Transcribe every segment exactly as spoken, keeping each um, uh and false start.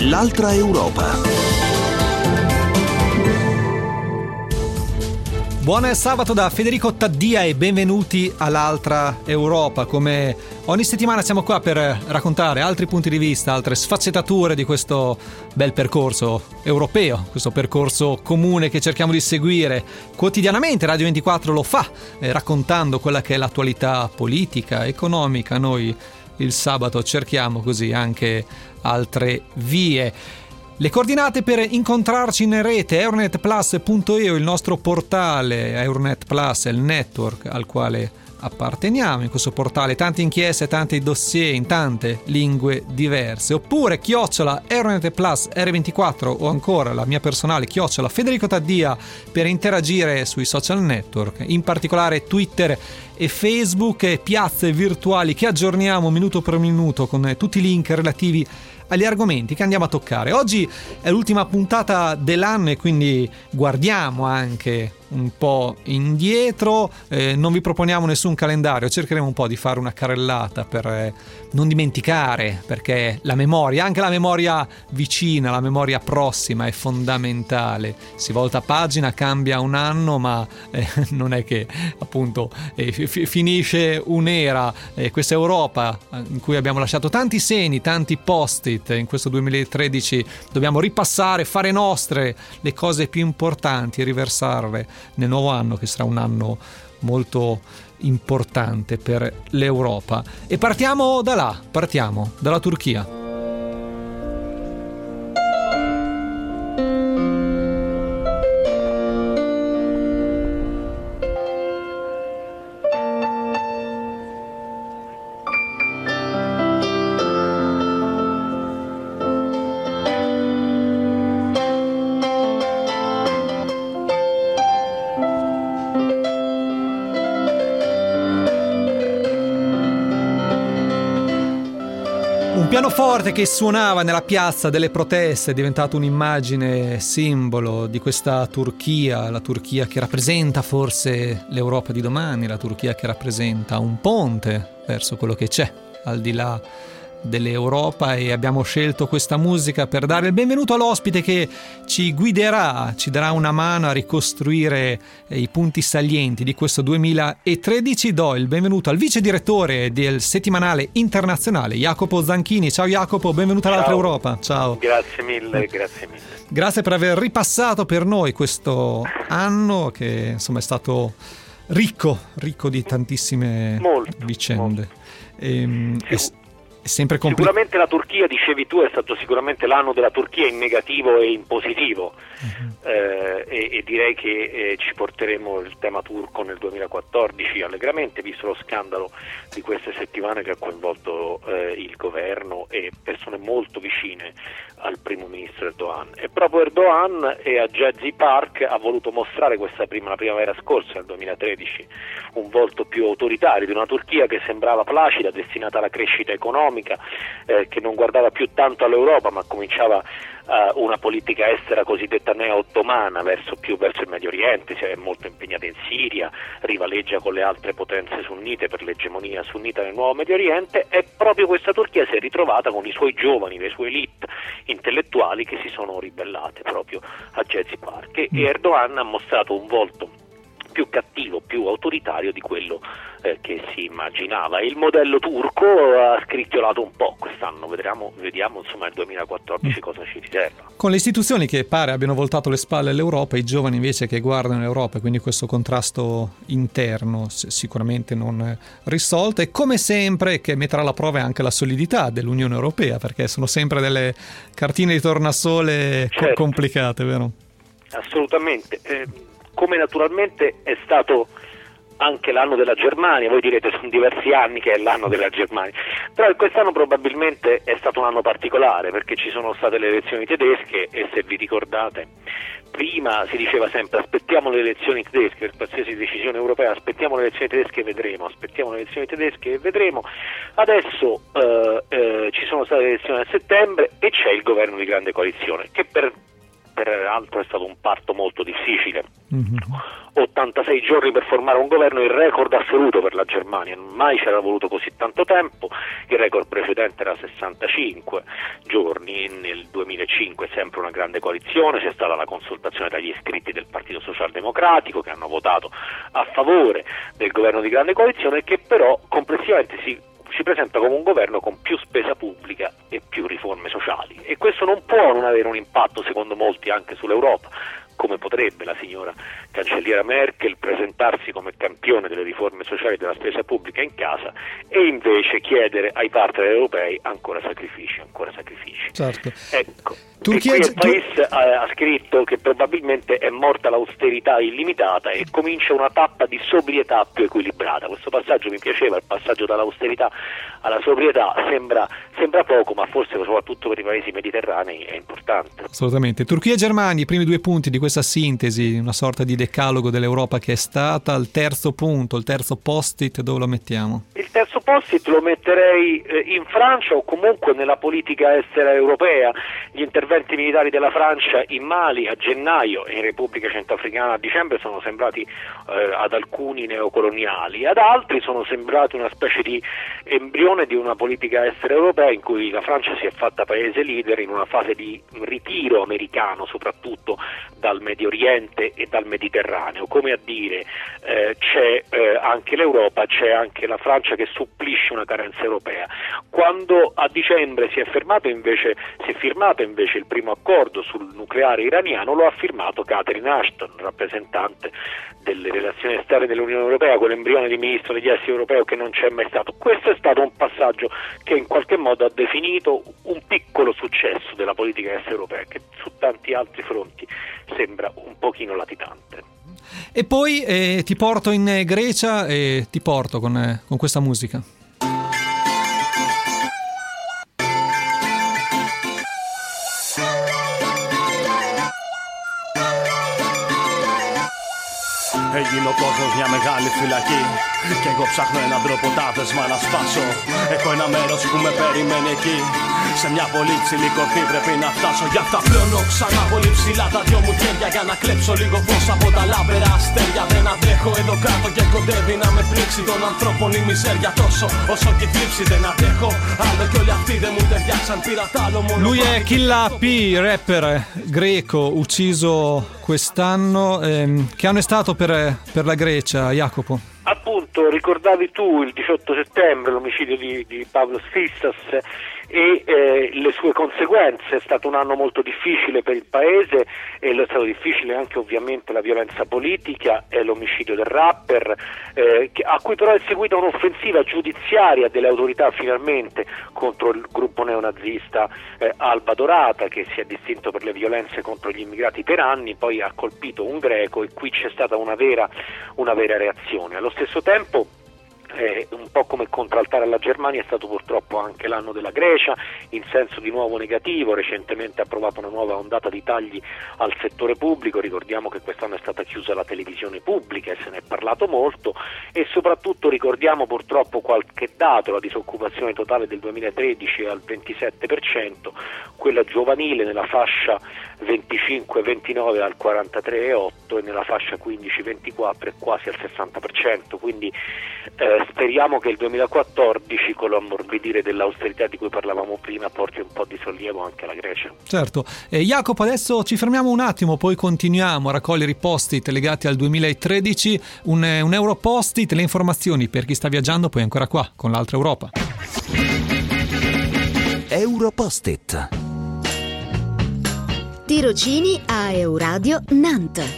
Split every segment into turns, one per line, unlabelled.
L'altra Europa.
Buon sabato da Federico Taddia e benvenuti all'altra Europa. Come ogni settimana siamo qua per raccontare altri punti di vista, altre sfaccettature di questo bel percorso europeo, questo percorso comune che cerchiamo di seguire quotidianamente. Radio ventiquattro lo fa, eh, raccontando quella che è l'attualità politica, economica. Noi il sabato cerchiamo così anche altre vie. Le coordinate per incontrarci in rete: euronet plus punto e u, il nostro portale. Euronet Plus è il network al quale apparteniamo. In questo portale tante inchieste, tanti dossier in tante lingue diverse. Oppure chiocciola Euronet Plus erre ventiquattro, o ancora la mia personale chiocciola Federico Taddia, per interagire sui social network, in particolare Twitter e Facebook, e piazze virtuali che aggiorniamo minuto per minuto con tutti i link relativi agli argomenti che andiamo a toccare. Oggi è l'ultima puntata dell'anno e quindi guardiamo anche un po' indietro. Eh, non vi proponiamo nessun calendario, cercheremo un po' di fare una carrellata per eh, non dimenticare, perché la memoria, anche la memoria vicina, la memoria prossima è fondamentale. Si volta pagina, cambia un anno, ma eh, non è che appunto eh, f- finisce un'era. Eh, questa Europa in cui abbiamo lasciato tanti segni, tanti post-it in questo duemilatredici, dobbiamo ripassare, fare nostre le cose più importanti e riversarle nel nuovo anno, che sarà un anno molto importante per l'Europa. E partiamo da là, partiamo dalla Turchia. Pianoforte che suonava nella piazza delle proteste è diventato un'immagine simbolo di questa Turchia, la Turchia che rappresenta forse l'Europa di domani, la Turchia che rappresenta un ponte verso quello che c'è al di là dell'Europa. E abbiamo scelto questa musica per dare il benvenuto all'ospite che ci guiderà, ci darà una mano a ricostruire i punti salienti di questo duemilatredici. Do il benvenuto al vice direttore del settimanale internazionale Jacopo Zanchini. Ciao Jacopo, benvenuto all'altra
Ciao.
Europa. Ciao.
Grazie mille, grazie mille.
Grazie per aver ripassato per noi questo anno che insomma è stato ricco, ricco di tantissime
molto,
vicende.
Molto.
Ehm,
Sic-
è, è sempre complicato.
Sicuramente la Turchia, dicevi tu, è stato sicuramente l'anno della Turchia in negativo e in positivo. Uh-huh. eh, e, e direi che eh, ci porteremo il tema turco nel duemilaquattordici allegramente, visto lo scandalo di queste settimane che ha coinvolto eh, il governo e persone molto vicine al primo ministro Erdogan. E proprio Erdogan e a Gezi Park ha voluto mostrare questa prima, la primavera scorsa, nel duemilatredici, un volto più autoritario di una Turchia che sembrava placida, destinata alla crescita economica, eh, che non guardava più tanto all'Europa ma cominciava Uh, una politica estera cosiddetta neo-ottomana verso più verso il Medio Oriente, si è molto impegnata in Siria, rivaleggia con le altre potenze sunnite per l'egemonia sunnita nel nuovo Medio Oriente. E proprio questa Turchia si è ritrovata con i suoi giovani, le sue elite intellettuali che si sono ribellate proprio a Gezi Park, e Erdogan ha mostrato un volto più cattivo, più autoritario di quello eh, che si immaginava. Il modello turco ha scricchiolato un po' quest'anno, vedremo, vediamo insomma nel duemilaquattordici cosa ci riserva.
Con le istituzioni che pare abbiano voltato le spalle all'Europa, i giovani invece che guardano l'Europa, quindi questo contrasto interno sicuramente non risolto, e come sempre che metterà alla prova anche la solidità dell'Unione Europea, perché sono sempre delle cartine di tornasole
certo.
complicate, vero?
Assolutamente. Eh, come naturalmente è stato anche l'anno della Germania, voi direte sono diversi anni che è l'anno della Germania, però quest'anno probabilmente è stato un anno particolare perché ci sono state le elezioni tedesche e, se vi ricordate, prima si diceva sempre aspettiamo le elezioni tedesche per qualsiasi decisione europea, aspettiamo le elezioni tedesche e vedremo, aspettiamo le elezioni tedesche e vedremo. Adesso eh, eh, ci sono state le elezioni a settembre e c'è il governo di grande coalizione che per peraltro è stato un parto molto difficile.
Mm-hmm.
ottantasei giorni per formare un governo, il record assoluto per la Germania, mai c'era voluto così tanto tempo, il record precedente era sessantacinque giorni nel duemilacinque, sempre una grande coalizione, c'è stata la consultazione tra gli iscritti del Partito Socialdemocratico che hanno votato a favore del governo di grande coalizione, che però complessivamente si si presenta come un governo con più spesa pubblica e più riforme sociali, e questo non può non avere un impatto, secondo molti, anche sull'Europa. Come potrebbe la signora cancelliera Merkel presentarsi come campione delle riforme sociali e della spesa pubblica in casa e invece chiedere ai partner europei ancora sacrifici, ancora sacrifici.
Certo.
Ecco.
Turchia,
e qui il Paese tu... ha scritto che probabilmente è morta l'austerità illimitata e comincia una tappa di sobrietà più equilibrata. Questo passaggio mi piaceva, il passaggio dall'austerità alla sobrietà sembra, sembra poco, ma forse soprattutto per i paesi mediterranei è importante.
Assolutamente. Turchia e Germania, i primi due punti di questa sintesi, una sorta di decalogo dell'Europa che è stata. Il terzo punto, il terzo post-it, dove lo mettiamo?
Il terzo post-it lo metterei in Francia, o comunque nella politica estera europea. Gli interventi militari della Francia in Mali a gennaio e in Repubblica Centrafricana a dicembre sono sembrati eh, ad alcuni neocoloniali, ad altri sono sembrati una specie di embrione di una politica estera europea in cui la Francia si è fatta paese leader in una fase di ritiro americano, soprattutto dal Medio Oriente e dal Mediterraneo, come a dire eh, c'è eh, anche l'Europa, c'è anche la Francia che supplisce una carenza europea. Quando a dicembre si è fermato invece, si è firmato invece il primo accordo sul nucleare iraniano, lo ha firmato Catherine Ashton, rappresentante delle relazioni esterne dell'Unione Europea, quell'embrione di ministro degli esteri europeo che non c'è mai stato. Questo è stato un passaggio che in qualche modo ha definito un piccolo successo della politica estera europea, che su tanti altri fronti sembra un pochino latitante.
E poi eh, ti porto in Grecia e ti porto con, eh, con questa musica.
Έγινε ο κόσμος μια μεγάλη φυλακή κι εγώ ψάχνω έναν τρόπο τάδεσμα να σπάσω. Έχω ένα μέρος που με περιμένει εκεί, σε μια πολύ ψηλή κορφή πρέπει να φτάσω. Γι' αυτά πλώνω ξανά πολύ ψηλά τα δυο μου χέρια για να κλέψω λίγο φως από τα λάμπερα αστέρια. Δεν αντέχω εδώ κάτω και κοντεύει να με πλήξει των ανθρώπων η μιζέρια τόσο όσο και θλίψη. Δεν αντέχω άλλο κι όλοι αυτοί δεν μου ταιριάξαν, πήρα τ' άλλο μόνο.
Lui è Killa P, rapper greco ucciso quest'anno. Ehm, che anno è stato per, per la Grecia, Jacopo?
Appunto, ricordavi tu il diciotto settembre l'omicidio di, di Pavlos Fyssas e eh, le sue conseguenze. È stato un anno molto difficile per il paese e lo è stato difficile anche ovviamente la violenza politica e l'omicidio del rapper, eh, che, a cui però è seguita un'offensiva giudiziaria delle autorità finalmente contro il gruppo neonazista eh, Alba Dorata, che si è distinto per le violenze contro gli immigrati per anni, poi ha colpito un greco e qui c'è stata una vera, una vera reazione. Allo stesso tempo, Eh, un po' come contraltare alla Germania è stato purtroppo anche l'anno della Grecia, in senso di nuovo negativo. Recentemente ha approvato una nuova ondata di tagli al settore pubblico, ricordiamo che quest'anno è stata chiusa la televisione pubblica e se ne è parlato molto, e soprattutto ricordiamo purtroppo qualche dato: la disoccupazione totale del duemilatredici è al ventisette per cento, quella giovanile nella fascia venticinque ventinove al quarantatré virgola otto e nella fascia quindici ventiquattro è quasi al sessanta per cento, quindi eh, speriamo che il duemilaquattordici, con l'ammorbidire dell'austerità di cui parlavamo prima, porti un po' di sollievo anche alla Grecia.
Certo. E Jacopo, adesso ci fermiamo un attimo, poi continuiamo a raccogliere i post-it legati al duemilatredici, un, un euro post-it, le informazioni per chi sta viaggiando poi ancora qua con l'altra Europa.
Euro post-it.
Tirocini a Euradio Nantes.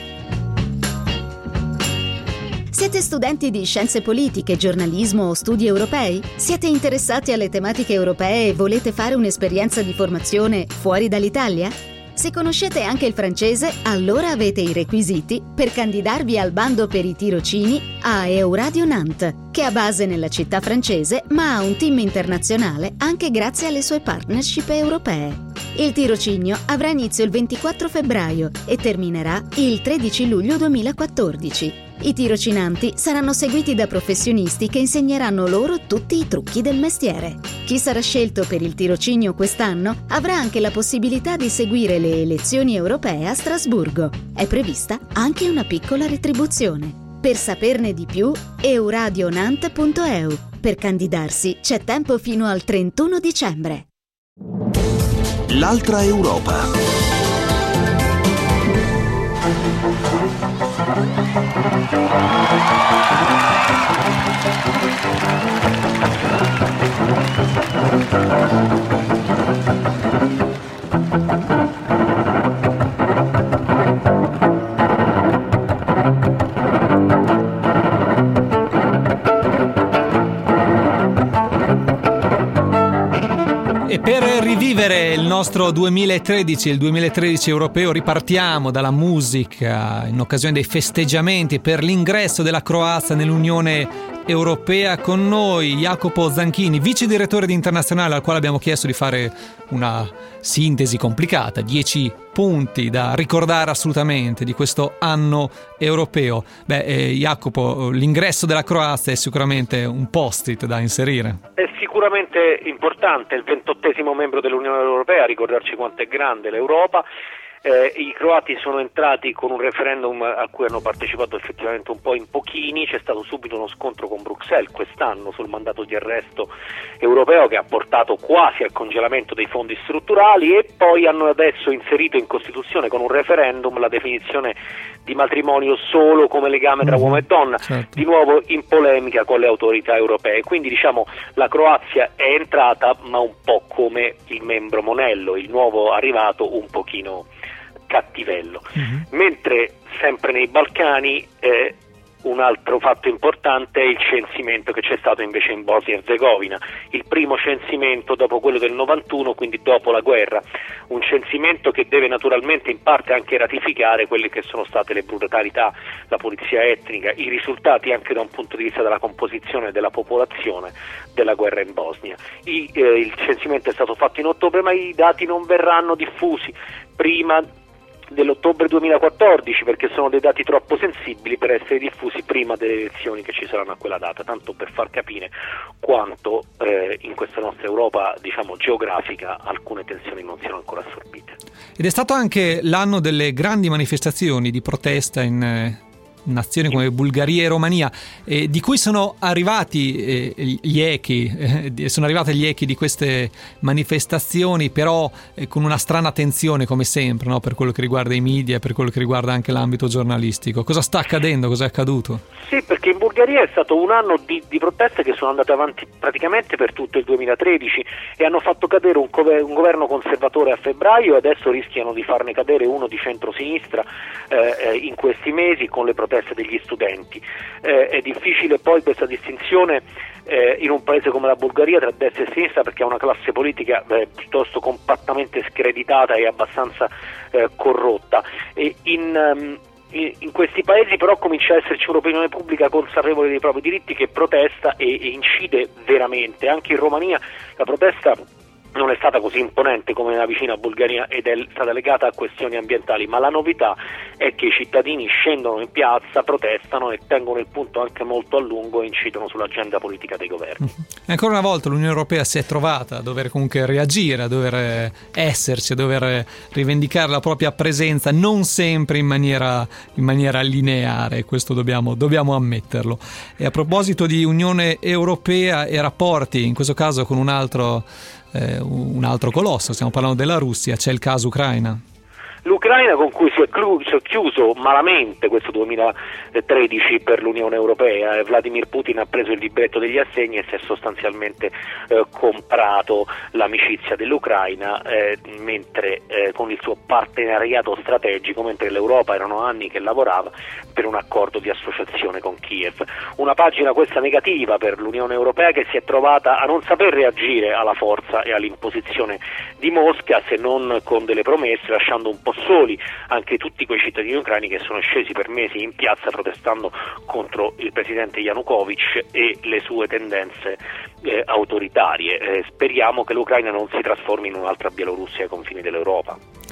Siete studenti di scienze politiche, giornalismo o studi europei? Siete interessati alle tematiche europee e volete fare un'esperienza di formazione fuori dall'Italia? Se conoscete anche il francese, allora avete i requisiti per candidarvi al bando per i tirocini a Euradio Nantes, che ha base nella città francese ma ha un team internazionale anche grazie alle sue partnership europee. Il tirocinio avrà inizio il ventiquattro febbraio e terminerà il tredici luglio duemilaquattordici. I tirocinanti saranno seguiti da professionisti che insegneranno loro tutti i trucchi del mestiere. Chi sarà scelto per il tirocinio quest'anno avrà anche la possibilità di seguire le elezioni europee a Strasburgo. È prevista anche una piccola retribuzione. Per saperne di più, euradionant punto e u. Per candidarsi c'è tempo fino al trentuno dicembre.
L'altra Europa.
E per rivivere il nostro duemilatredici, il duemilatredici europeo, ripartiamo dalla musica in occasione dei festeggiamenti per l'ingresso della Croazia nell'Unione Europea. Con noi Jacopo Zanchini, vice direttore di Internazionale, al quale abbiamo chiesto di fare una sintesi complicata, dieci punti da ricordare assolutamente di questo anno europeo. Beh, eh, Jacopo, l'ingresso della Croazia è sicuramente un post-it da inserire.
È sicuramente importante, il ventottesimo membro dell'Unione Europea, ricordarci quanto è grande l'Europa. Eh, I croati sono entrati con un referendum a cui hanno partecipato effettivamente un po' in pochini. C'è stato subito uno scontro con Bruxelles quest'anno sul mandato di arresto europeo che ha portato quasi al congelamento dei fondi strutturali, e poi hanno adesso inserito in Costituzione con un referendum la definizione di matrimonio solo come legame tra uomo e donna,
certo.
Di nuovo in polemica con le autorità europee. Quindi diciamo la Croazia è entrata ma un po' come il membro monello, il nuovo arrivato un pochino cattivello. Uh-huh. Mentre sempre nei Balcani eh, un altro fatto importante è il censimento che c'è stato invece in Bosnia e Erzegovina, il primo censimento dopo quello del novantuno, quindi dopo la guerra, un censimento che deve naturalmente in parte anche ratificare quelle che sono state le brutalità, la pulizia etnica, i risultati anche da un punto di vista della composizione della popolazione della guerra in Bosnia. I, eh, il censimento è stato fatto in ottobre, ma i dati non verranno diffusi prima dell'ottobre duemilaquattordici, perché sono dei dati troppo sensibili per essere diffusi prima delle elezioni che ci saranno a quella data, tanto per far capire quanto eh, in questa nostra Europa, diciamo, geografica alcune tensioni non siano ancora assorbite.
Ed è stato anche l'anno delle grandi manifestazioni di protesta in eh, nazioni come Bulgaria e Romania, eh, di cui sono arrivati eh, gli echi, eh, sono arrivate gli echi di queste manifestazioni, però eh, con una strana tensione come sempre, no? Per quello che riguarda i media, per quello che riguarda anche l'ambito giornalistico. Cosa sta accadendo? Cosa è accaduto?
Sì, perché in Bulgaria è stato un anno di, di proteste che sono andate avanti praticamente per tutto il duemilatredici e hanno fatto cadere un, gover- un governo conservatore a febbraio, e adesso rischiano di farne cadere uno di centrosinistra eh, in questi mesi con le proteste degli studenti. Eh, è difficile poi questa distinzione eh, in un paese come la Bulgaria tra destra e sinistra, perché ha una classe politica eh, piuttosto compattamente screditata e abbastanza eh, corrotta. E in, um, in, in questi paesi però comincia a esserci un'opinione pubblica consapevole dei propri diritti che protesta e, e incide veramente. Anche in Romania la protesta non è stata così imponente come nella vicina Bulgaria ed è stata legata a questioni ambientali, ma la novità è che i cittadini scendono in piazza, protestano e tengono il punto anche molto a lungo e incidono sull'agenda politica dei governi.
E ancora una volta l'Unione Europea si è trovata a dover comunque reagire, a dover esserci, a dover rivendicare la propria presenza, non sempre in maniera, in maniera lineare, questo dobbiamo, dobbiamo ammetterlo. E a proposito di Unione Europea e rapporti, in questo caso con un altro Eh, un altro colosso, stiamo parlando della Russia, c'è il caso Ucraina.
L'Ucraina, con cui si è chiuso malamente questo duemilatredici per l'Unione Europea. Vladimir Putin ha preso il libretto degli assegni e si è sostanzialmente eh, comprato l'amicizia dell'Ucraina, eh, mentre eh, con il suo partenariato strategico, mentre l'Europa erano anni che lavorava per un accordo di associazione con Kiev. Una pagina questa negativa per l'Unione Europea, che si è trovata a non saper reagire alla forza e all'imposizione di Mosca, se non con delle promesse, lasciando un po' soli anche tutti quei cittadini ucraini che sono scesi per mesi in piazza protestando contro il presidente Yanukovych e le sue tendenze eh, autoritarie. Eh, speriamo che l'Ucraina non si trasformi in un'altra Bielorussia ai confini dell'Europa.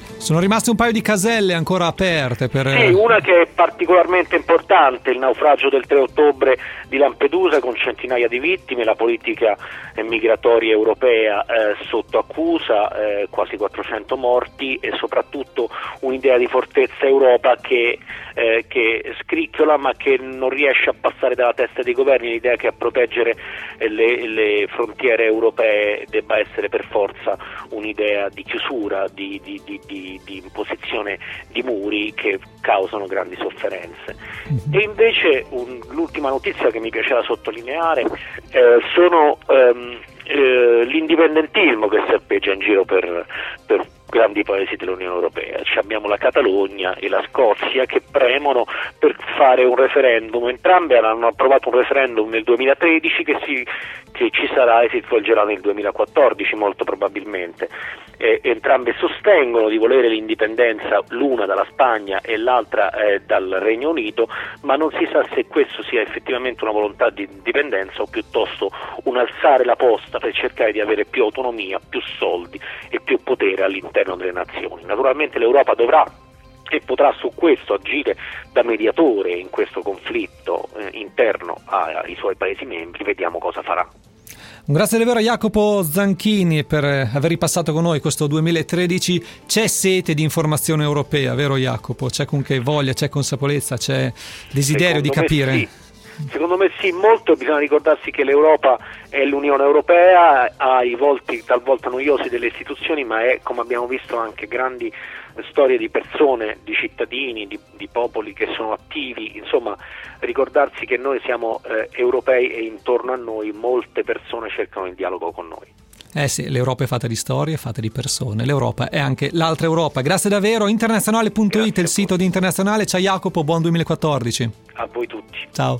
Sono rimaste un paio di caselle ancora aperte per...
Sì, una che è particolarmente importante, il naufragio del tre ottobre di Lampedusa con centinaia di vittime, la politica migratoria europea eh, sotto accusa, eh, quasi quattrocento morti e soprattutto un'idea di fortezza Europa che, eh, che scricchiola ma che non riesce a passare dalla testa dei governi, l'idea che a proteggere le, le frontiere europee debba essere per forza un'idea di chiusura, di, di, di, di di imposizione di muri che causano grandi sofferenze. E invece un, l'ultima notizia che mi piaceva sottolineare eh, sono ehm, eh, l'indipendentismo che serpeggia in giro per, per grandi paesi dell'Unione Europea. Ci abbiamo la Catalogna e la Scozia che premono per fare un referendum. Entrambe hanno approvato un referendum nel duemilatredici che, si, che ci sarà e si svolgerà nel duemilaquattordici molto probabilmente. Eh, entrambe sostengono di volere l'indipendenza, l'una dalla Spagna e l'altra eh, dal Regno Unito, ma non si sa se questo sia effettivamente una volontà di indipendenza o piuttosto un alzare la posta per cercare di avere più autonomia, più soldi e più potere all'interno delle nazioni. Naturalmente l'Europa dovrà e potrà su questo agire da mediatore in questo conflitto eh, interno ai suoi Paesi membri, vediamo cosa farà.
Un grazie davvero a Jacopo Zanchini per aver ripassato con noi questo duemilatredici. C'è sete di informazione europea, vero Jacopo? C'è con che voglia, c'è consapevolezza, c'è desiderio
Secondo
di capire?
Sì. Secondo me sì, molto. Bisogna ricordarsi che l'Europa è l'Unione Europea, ha i volti talvolta noiosi delle istituzioni, ma è, come abbiamo visto, anche grandi storie di persone, di cittadini, di, di popoli che sono attivi. Insomma, ricordarsi che noi siamo eh, europei e intorno a noi molte persone cercano il dialogo con noi.
Eh sì, l'Europa è fatta di storie, è fatta di persone. L'Europa è anche l'altra Europa. Grazie davvero. Internazionale punto it, il sito di Internazionale. Ciao Jacopo, buon duemilaquattordici.
A voi tutti.
Ciao.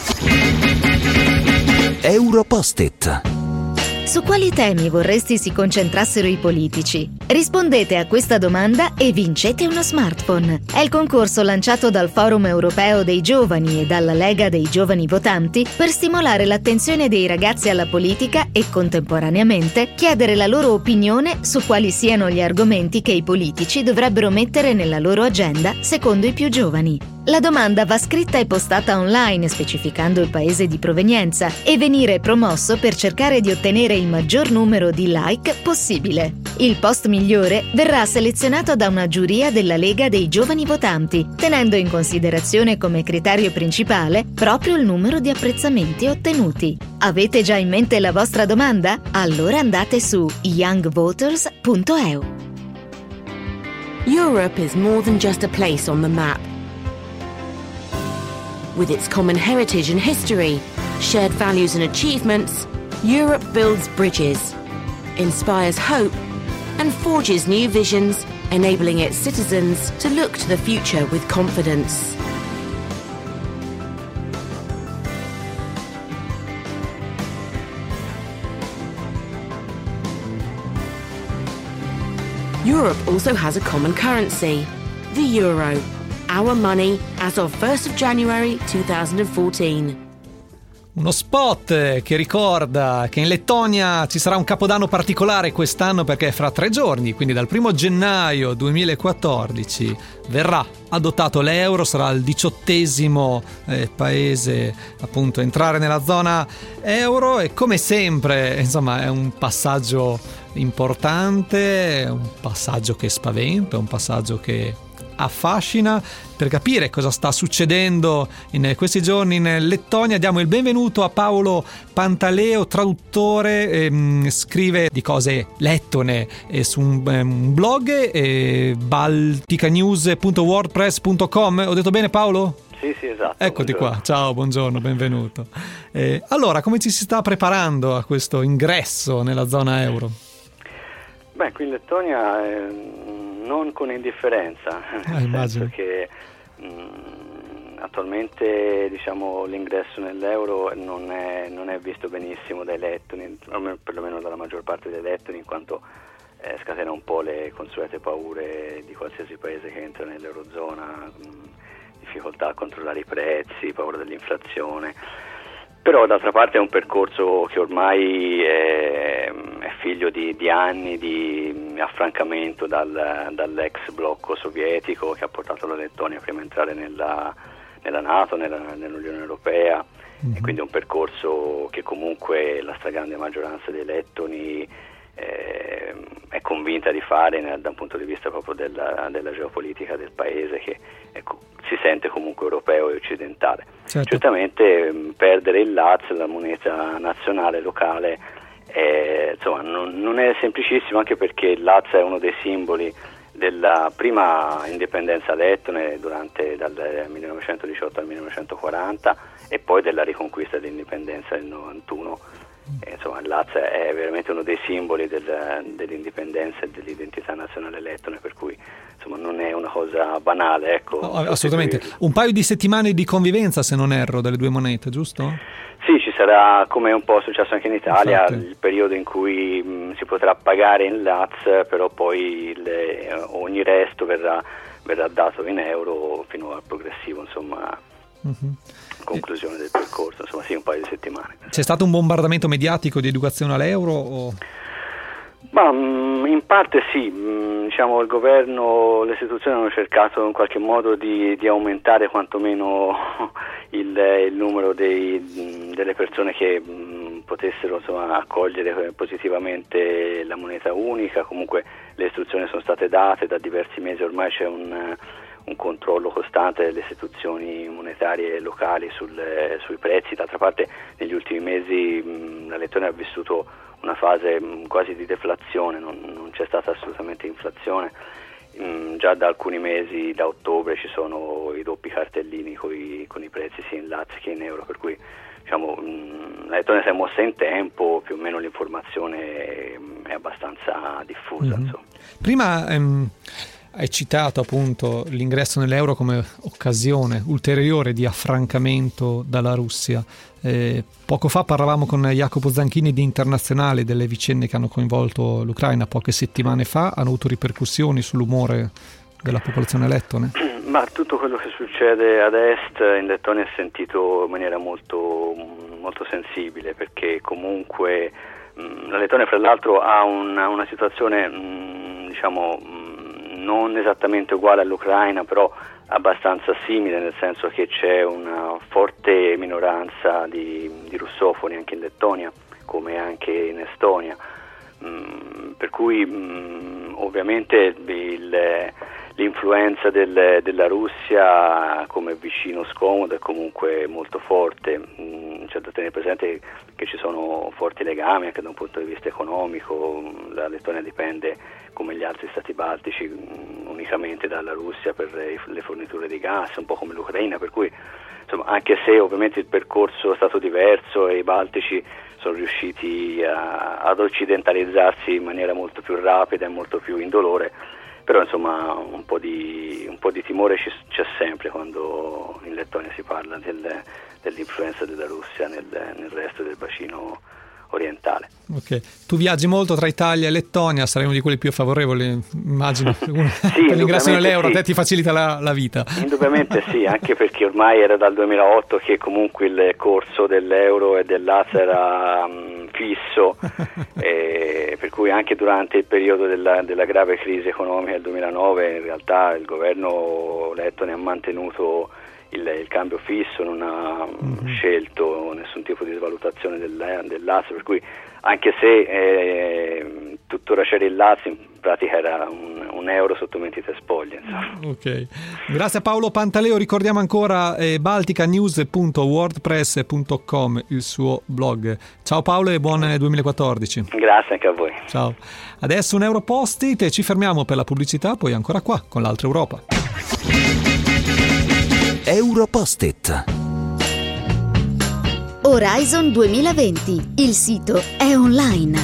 Europost-it.
Su quali temi vorresti si concentrassero i politici? Rispondete a questa domanda e vincete uno smartphone. È il concorso lanciato dal Forum Europeo dei Giovani e dalla Lega dei Giovani Votanti per stimolare l'attenzione dei ragazzi alla politica e contemporaneamente chiedere la loro opinione su quali siano gli argomenti che i politici dovrebbero mettere nella loro agenda secondo i più giovani. La domanda va scritta e postata online specificando il paese di provenienza e venire promosso per cercare di ottenere il maggior numero di like possibile. Il post migliore verrà selezionato da una giuria della Lega dei Giovani Votanti, tenendo in considerazione come criterio principale proprio il numero di apprezzamenti ottenuti. Avete già in mente la vostra domanda? Allora andate su young voters punto e u.
Europe is more than just a place on the map. With its common heritage and history, shared values and achievements, Europe builds bridges, inspires hope, and forges new visions, enabling its citizens to look to the future with confidence. Europe also has a common currency, the euro. Our money as of first of January twenty fourteen.
Uno spot che ricorda che in Lettonia ci sarà un capodanno particolare quest'anno perché fra tre giorni, quindi dal primo gennaio duemilaquattordici, verrà adottato l'euro, sarà il diciottesimo eh, paese appunto a entrare nella zona euro e come sempre insomma è un passaggio importante, è un passaggio che spaventa, un passaggio che affascina. Per capire cosa sta succedendo in questi giorni in Lettonia diamo il benvenuto a Paolo Pantaleo, traduttore, ehm, scrive di cose lettone eh, su un, um, un blog eh, balticanews punto wordpress punto com. Ho detto bene Paolo?
Sì, sì, esatto.
Eccoti
buongiorno.
Qua, ciao, buongiorno, benvenuto. Eh, allora, come ci si sta preparando a questo ingresso nella zona euro?
Beh, qui in Lettonia eh, non con indifferenza, nel
ah,
senso che mh, attualmente diciamo, l'ingresso nell'euro non è, non è visto benissimo dai lettoni, perlomeno dalla maggior parte dei lettoni, in quanto eh, scatena un po' le consuete paure di qualsiasi paese che entra nell'eurozona, mh, difficoltà a controllare i prezzi, paura dell'inflazione. Però d'altra parte è un percorso che ormai è, è figlio di, di anni di affrancamento dal, dall'ex blocco sovietico, che ha portato la Lettonia prima a entrare nella, nella NATO, nella, nell'Unione Europea, mm-hmm. e quindi è un percorso che comunque la stragrande maggioranza dei lettoni eh, è convinta di fare da un punto di vista proprio della, della geopolitica del paese, che ecco, si sente comunque europeo e occidentale. Certo. Certamente mh, perdere il Laz, la moneta nazionale locale, eh, insomma, non, non è semplicissimo, anche perché il Laz è uno dei simboli della prima indipendenza lettone durante dal millenovecentodiciotto al millenovecentoquaranta e poi della riconquista dell'indipendenza del novantuno. Eh, insomma, il Laz è veramente uno dei simboli del, dell'indipendenza e dell'identità nazionale lettone, per cui insomma non è una cosa banale, ecco.
Oh, assolutamente. Un paio di settimane di convivenza, se non erro, delle due monete, giusto?
Sì, ci sarà, come un po' successo anche in Italia,
Infatti.
il periodo in cui mh, si potrà pagare in Laz, però poi le, ogni resto verrà, verrà dato in euro fino al progressivo, insomma. Uh-huh. Conclusione del percorso, insomma sì, un paio di settimane.
C'è stato un bombardamento mediatico di educazione all'euro? O...
Ma in parte sì, diciamo il governo, le istituzioni hanno cercato in qualche modo di, di aumentare quantomeno il, il numero dei, delle persone che mh, potessero insomma accogliere positivamente la moneta unica. Comunque le istruzioni sono state date, da diversi mesi ormai c'è un un controllo costante delle istituzioni monetarie locali sul, sui prezzi. D'altra parte negli ultimi mesi mh, la Lettonia ha vissuto una fase mh, quasi di deflazione, non, non c'è stata assolutamente inflazione. Mh, già da alcuni mesi, da ottobre, ci sono i doppi cartellini coi, con i prezzi sia in Laz che in euro, per cui diciamo, mh, la Lettonia si è mossa in tempo, più o meno l'informazione mh, è abbastanza diffusa.
Mm-hmm. Prima ehm... hai citato appunto l'ingresso nell'euro come occasione ulteriore di affrancamento dalla Russia. Eh, poco fa parlavamo con Jacopo Zanchini di Internazionale delle vicende che hanno coinvolto l'Ucraina poche settimane fa. Hanno avuto ripercussioni sull'umore della popolazione lettone?
Ma tutto quello che succede ad est in Lettonia è sentito in maniera molto, molto sensibile, perché comunque mh, la Lettonia fra l'altro ha una, una situazione mh, diciamo mh, non esattamente uguale all'Ucraina, però abbastanza simile, nel senso che c'è una forte minoranza di, di russofoni anche in Lettonia, come anche in Estonia, mm, per cui mm, ovviamente il, l'influenza del, della Russia come vicino scomodo è comunque molto forte. Mm, c'è da tenere presente che ci sono forti legami anche da un punto di vista economico. La Lettonia dipende, come gli altri stati baltici, unicamente dalla Russia per le forniture di gas, un po' come l'Ucraina, per cui insomma, anche se ovviamente il percorso è stato diverso e i baltici sono riusciti a, ad occidentalizzarsi in maniera molto più rapida e molto più indolore, però insomma un po' di, un po' di timore ci, c'è sempre quando in Lettonia si parla del, dell'influenza della Russia nel, nel resto del bacino orientale.
Ok, tu viaggi molto tra Italia e Lettonia, sarai uno di quelli più favorevoli, immagino,
sì,
per l'ingresso nell'euro,
sì.
A te ti facilita la, la vita.
Indubbiamente sì, anche perché ormai era dal duemilaotto che comunque il corso dell'euro e del Laz era um, fisso, e per cui anche durante il periodo della, della grave crisi economica del duemilanove in realtà il governo lettone ha mantenuto Il, il cambio fisso, non ha mm-hmm. scelto nessun tipo di svalutazione del, del Laz, per cui anche se eh, tuttora c'era il Laz, in pratica era un, un euro sotto mentite spoglie, insomma.
Ok, grazie a Paolo Pantaleo. Ricordiamo ancora eh, balticanews punto wordpress punto com, il suo blog. Ciao Paolo e buon duemilaquattordici.
Grazie anche a voi.
Ciao. Adesso un Europost-it e ci fermiamo per la pubblicità, poi ancora qua con l'altra Europa.
Europost-it.
Horizon duemilaventi. Il sito è online.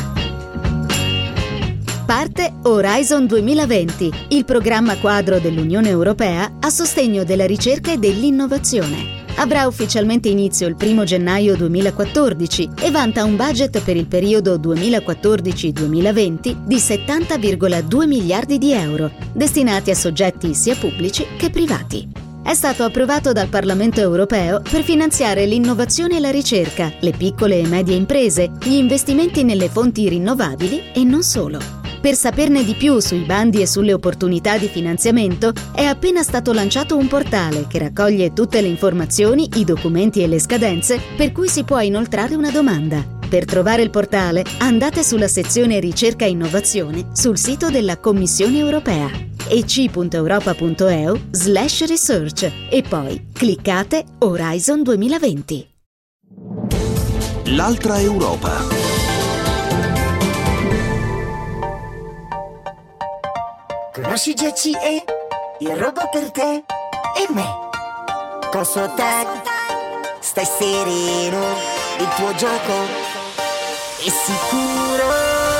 Parte Horizon duemilaventi, il programma quadro dell'Unione Europea a sostegno della ricerca e dell'innovazione. Avrà ufficialmente inizio il primo gennaio duemilaquattordici e vanta un budget per il periodo duemilaquattordici duemilaventi di settanta virgola due miliardi di euro, destinati a soggetti sia pubblici che privati. È stato approvato dal Parlamento europeo per finanziare l'innovazione e la ricerca, le piccole e medie imprese, gli investimenti nelle fonti rinnovabili e non solo. Per saperne di più sui bandi e sulle opportunità di finanziamento, è appena stato lanciato un portale che raccoglie tutte le informazioni, i documenti e le scadenze per cui si può inoltrare una domanda. Per trovare il portale, andate sulla sezione Ricerca e Innovazione sul sito della Commissione Europea e c punto europa punto e u slash research e poi cliccate Horizon duemilaventi.
L'altra Europa.
Conosci G C E? Il robot per te e me. Cosmotech, stai sereno, il tuo gioco è sicuro.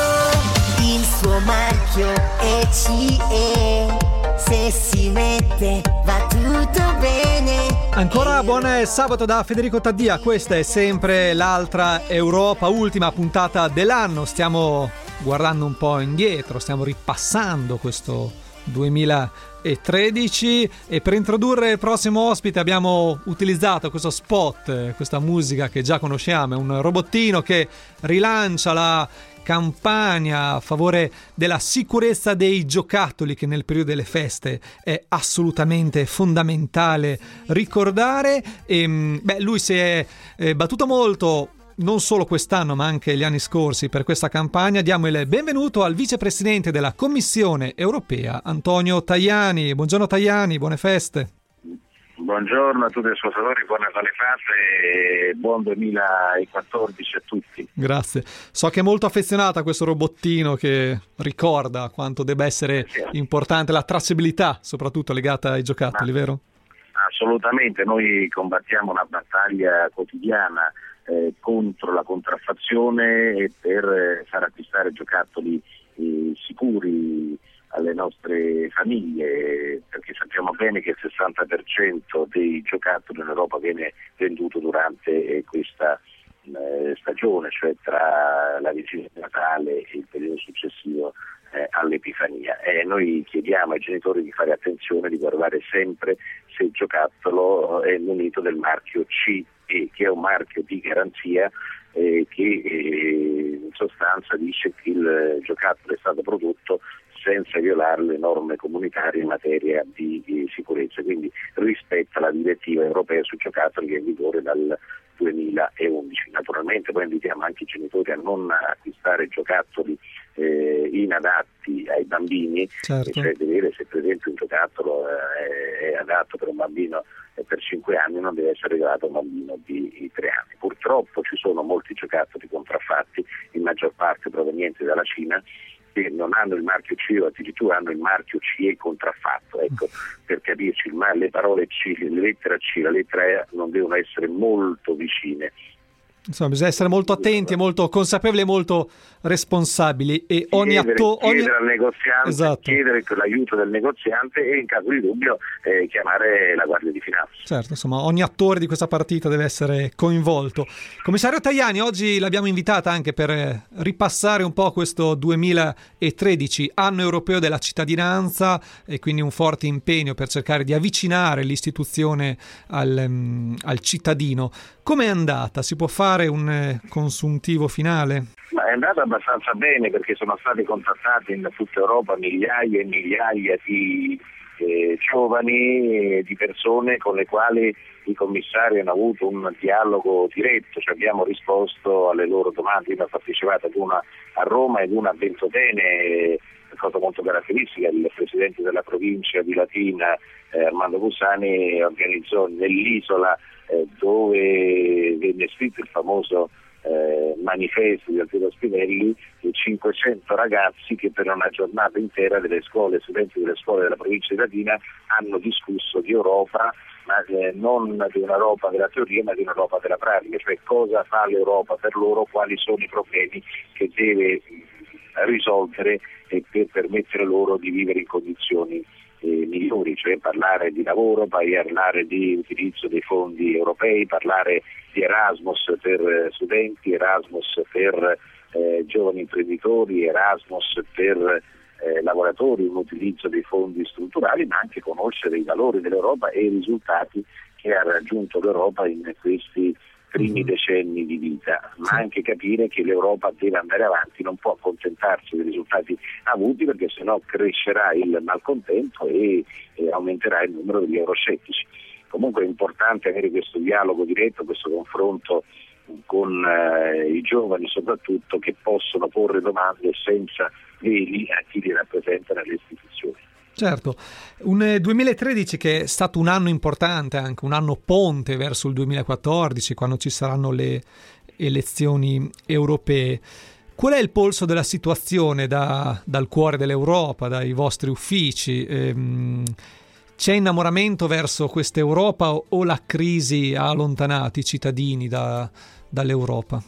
Il suo marchio è C E. Se si mette va tutto bene.
Ancora buon sabato da Federico Taddia. Questa è sempre l'altra Europa, ultima puntata dell'anno. Stiamo guardando un po' indietro, stiamo ripassando questo duemilatredici e per introdurre il prossimo ospite abbiamo utilizzato questo spot, questa musica che già conosciamo, è un robottino che rilancia la campagna a favore della sicurezza dei giocattoli, che nel periodo delle feste è assolutamente fondamentale ricordare. E, beh, lui si è eh, battuto molto non solo quest'anno ma anche gli anni scorsi per questa campagna. Diamo il benvenuto al vicepresidente della Commissione Europea, Antonio Tajani. Buongiorno Tajani, buone feste.
Buongiorno a tutti gli ascoltatori, buone Natale e buon duemilaquattordici a tutti.
Grazie. So che è molto affezionata a questo robottino che ricorda quanto debba essere sì. importante la tracciabilità, soprattutto legata ai giocattoli, Ma, vero?
Assolutamente, noi combattiamo una battaglia quotidiana eh, contro la contraffazione e per eh, far acquistare giocattoli eh, sicuri alle nostre famiglie, perché sappiamo bene che il sessanta per cento dei giocattoli in Europa viene venduto durante eh, questa eh, stagione, cioè tra la vigilia di Natale e il periodo successivo eh, all'Epifania. E noi chiediamo ai genitori di fare attenzione, di guardare sempre se il giocattolo è munito del marchio C E, che è un marchio di garanzia eh, che eh, in sostanza dice che il giocattolo è stato prodotto senza violare le norme comunitarie in materia di, di sicurezza, quindi rispetta la direttiva europea sui giocattoli che è in vigore dal duemilaundici. Naturalmente poi invitiamo anche i genitori a non acquistare giocattoli eh, inadatti ai bambini, certo. Cioè vedere se per esempio un giocattolo eh, è adatto per un bambino eh, per cinque anni, non deve essere regalato a un bambino di, di tre anni. Purtroppo ci sono molti giocattoli contraffatti, in maggior parte provenienti dalla Cina, che non hanno il marchio C E o addirittura hanno il marchio C E contraffatto. Ecco, per capirci, il, le parole C, la lettera C, la lettera E non devono essere molto vicine.
Insomma, bisogna essere molto attenti, molto consapevoli e molto responsabili. E ogni
chiedere,
atto-
chiedere
ogni...
al negoziante,
esatto.
chiedere l'aiuto del negoziante e in caso di dubbio eh, chiamare la Guardia di Finanza.
Certo, insomma, ogni attore di questa partita deve essere coinvolto. Commissario Tajani, oggi l'abbiamo invitata anche per ripassare un po' questo duemilatredici, anno europeo della cittadinanza, e quindi un forte impegno per cercare di avvicinare l'istituzione al, um, al cittadino. Com'è andata? Si può fare un eh, consuntivo finale?
Ma è andata abbastanza bene, perché sono stati contattati in tutta Europa migliaia e migliaia di eh, giovani, eh, di persone con le quali i commissari hanno avuto un dialogo diretto, cioè abbiamo risposto alle loro domande. Io ho partecipato ad una a Roma ed una a Ventotene, cosa molto caratteristica. Il presidente della provincia di Latina, eh, Armando Busani, organizzò nell'isola eh, dove venne scritto il famoso eh, manifesto di Alfredo Spinelli, di cinquecento ragazzi che per una giornata intera delle scuole, studenti delle scuole della provincia di Latina, hanno discusso di Europa, ma eh, non di un'Europa della teoria ma di un'Europa della pratica, cioè cosa fa l'Europa per loro, quali sono i problemi che deve risolvere e per permettere loro di vivere in condizioni eh, migliori, cioè parlare di lavoro, parlare di utilizzo dei fondi europei, parlare di Erasmus per studenti, Erasmus per eh, giovani imprenditori, Erasmus per eh, lavoratori, un utilizzo dei fondi strutturali, ma anche conoscere i valori dell'Europa e i risultati che ha raggiunto l'Europa in questi primi
mm-hmm.
decenni di vita, ma
sì.
anche capire che l'Europa deve andare avanti, non può accontentarsi dei risultati avuti, perché sennò crescerà il malcontento e, e aumenterà il numero degli euroscettici. Comunque è importante avere questo dialogo diretto, questo confronto con eh, i giovani soprattutto, che possono porre domande senza veli a chi li rappresenta nelle istituzioni.
Certo, un duemilatredici che è stato un anno importante, anche un anno ponte verso il duemilaquattordici, quando ci saranno le elezioni europee. Qual è il polso della situazione da, dal cuore dell'Europa, dai vostri uffici? Ehm, c'è innamoramento verso questa Europa o, o la crisi ha allontanato i cittadini da, dall'Europa?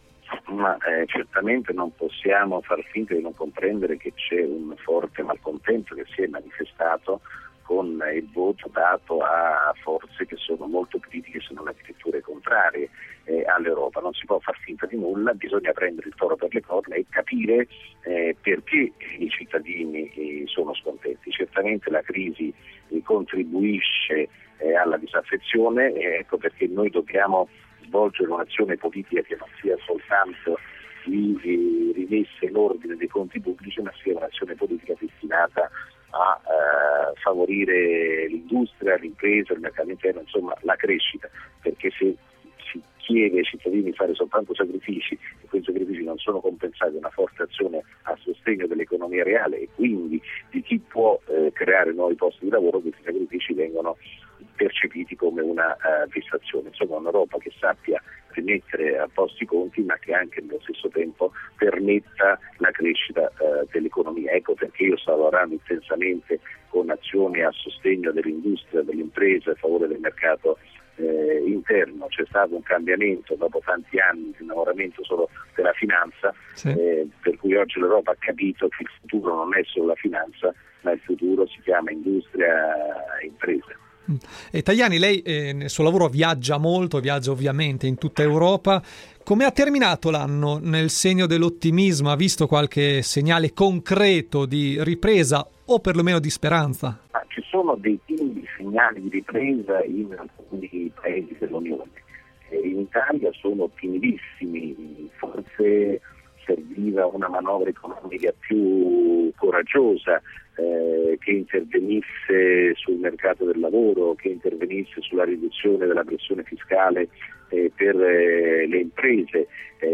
Ma eh, certamente non possiamo far finta di non comprendere che c'è un forte malcontento che si è manifestato con il voto dato a forze che sono molto critiche, se non addirittura contrarie eh, all'Europa. Non si può far finta di nulla, bisogna prendere il toro per le corna e capire eh, perché i cittadini eh, sono scontenti. Certamente la crisi eh, contribuisce eh, alla disaffezione, e ecco perché noi dobbiamo svolgere un'azione politica che non sia soltanto di eh, rimessa in ordine dei conti pubblici, ma sia un'azione politica destinata a eh, favorire l'industria, l'impresa, il mercato interno, insomma la crescita, perché se si chiede ai cittadini di fare soltanto sacrifici e quei sacrifici non sono compensati da una forte azione a sostegno dell'economia reale e quindi di chi può eh, creare nuovi posti di lavoro, questi sacrifici vengono percepiti come una uh, vessazione. Insomma, un'Europa che sappia rimettere a posto i conti, ma che anche nello stesso tempo permetta la crescita uh, dell'economia. Ecco perché io sto lavorando intensamente con azioni a sostegno dell'industria, delle imprese, a favore del mercato eh, interno. C'è stato un cambiamento dopo tanti anni di innamoramento solo della finanza, sì. eh, per cui oggi l'Europa ha capito che il futuro non è solo la finanza, ma il futuro si chiama industria e imprese.
E Tajani, lei eh, nel suo lavoro viaggia molto, viaggia ovviamente in tutta Europa. Come ha terminato l'anno? Nel segno dell'ottimismo? Ha visto qualche segnale concreto di ripresa o perlomeno di speranza?
Ah, ci sono dei timidi segnali di ripresa in alcuni paesi dell'Unione. Eh, in Italia sono timidissimi, forse serviva una manovra economica più coraggiosa, eh, che intervenisse sul mercato del lavoro, che intervenisse sulla riduzione della pressione fiscale eh, per eh, le imprese.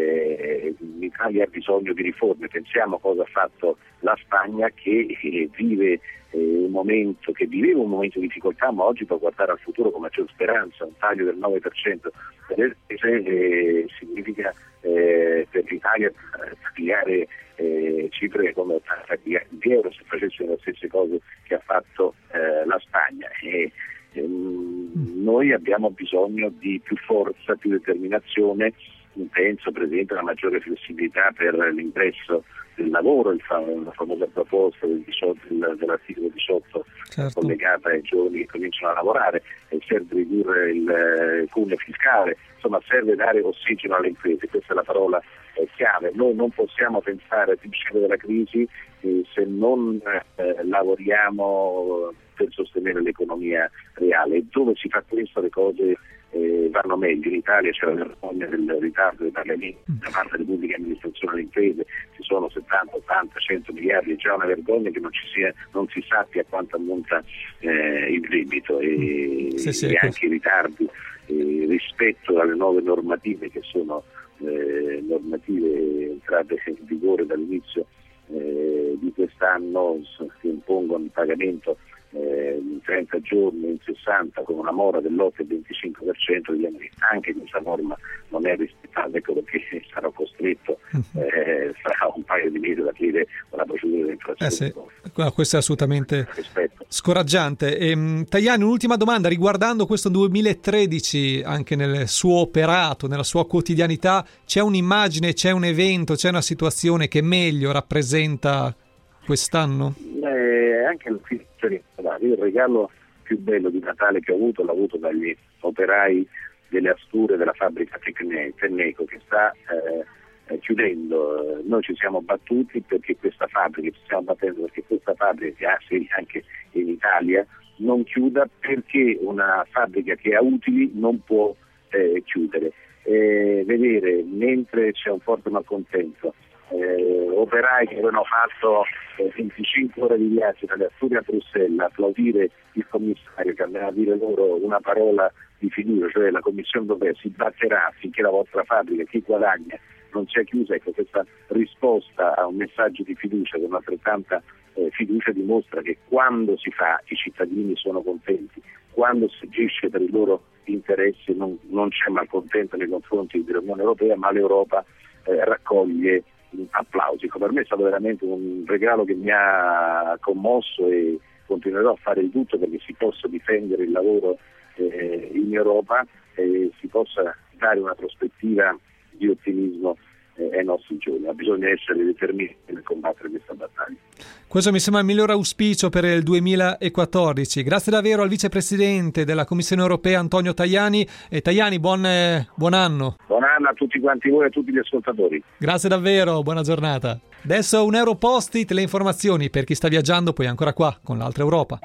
Eh, L'Italia ha bisogno di riforme. Pensiamo cosa ha fatto la Spagna, che eh, vive eh, un momento che viveva un momento di difficoltà, ma oggi può guardare al futuro con maggior speranza. Un taglio del nove per cento per le spese eh, significa eh, per l'Italia tagliare eh, cifre come ottanta miliardi di euro se facessero le stesse cose che ha fatto eh, la Spagna. E, ehm, noi abbiamo bisogno di più forza, più determinazione. Penso per esempio a una maggiore flessibilità per l'ingresso del lavoro, il fam- la famosa proposta del diciotto, del, dell'articolo diciotto, certo, collegata ai giovani che cominciano a lavorare, e serve ridurre il eh, cuneo fiscale, insomma serve dare ossigeno alle imprese, questa è la parola eh, chiave. Noi non possiamo pensare di uscire dalla crisi eh, se non eh, lavoriamo per sostenere l'economia reale, e dove si fa questo le cose Eh, vanno meglio. In Italia c'è la vergogna del ritardo dei pagamenti da parte delle pubbliche amministrazioni alle imprese, ci sono settanta, ottanta, cento miliardi, è già una vergogna che non ci sia, non si sappia quanto ammonta eh, il debito e, sì, sì, e anche i ritardi eh, rispetto alle nuove normative che sono eh, normative entrate in vigore dall'inizio eh, di quest'anno, che impongono il pagamento Eh, in trenta giorni, in sessanta, con una mora dell'otto e venticinque per cento, vediamo che anche questa norma non è rispettata, ecco perché sarò costretto eh, fra un paio di mesi ad aprire una procedura di infrazione.
Eh sì, questo è assolutamente scoraggiante. E, Tajani, un'ultima domanda riguardando questo duemilatredici, anche nel suo operato, nella sua quotidianità, c'è un'immagine, c'è un evento, c'è una situazione che meglio rappresenta quest'anno?
Eh, anche il il regalo più bello di Natale che ho avuto l'ho avuto dagli operai delle Asture della fabbrica Tenneco, che sta eh, chiudendo. Noi ci siamo battuti perché questa fabbrica, ci stiamo battendo perché questa fabbrica, che ha sedi anche in Italia, non chiuda, perché una fabbrica che ha utili non può eh, chiudere. eh, vedere, mentre c'è un forte malcontento, eh, operai che avevano fatto eh, venticinque ore di viaggio dalle Asturie a Bruxelles, applaudire il commissario che andava a dire loro una parola di fiducia, cioè la Commissione europea si batterà affinché la vostra fabbrica, chi guadagna, non sia chiusa. Ecco, questa risposta a un messaggio di fiducia con altrettanta eh, fiducia dimostra che quando si fa i cittadini sono contenti, quando si agisce per i loro interessi non, non c'è malcontento nei confronti dell'Unione Europea, ma l'Europa eh, raccoglie applausi. Per me è stato veramente un regalo che mi ha commosso e continuerò a fare di tutto perché si possa difendere il lavoro eh, in Europa e si possa dare una prospettiva di ottimismo eh, ai nostri giovani. Ma bisogna essere determinati nel combattere questa battaglia.
Questo mi sembra il miglior auspicio per il duemilaquattordici. Grazie davvero al vicepresidente della Commissione Europea Antonio Tajani. E Tajani, buon, eh, buon anno.
Buon anno a tutti quanti voi e a tutti gli ascoltatori.
Grazie davvero, buona giornata. Adesso un Euro Post-it, le informazioni per chi sta viaggiando, poi ancora qua con l'altra Europa.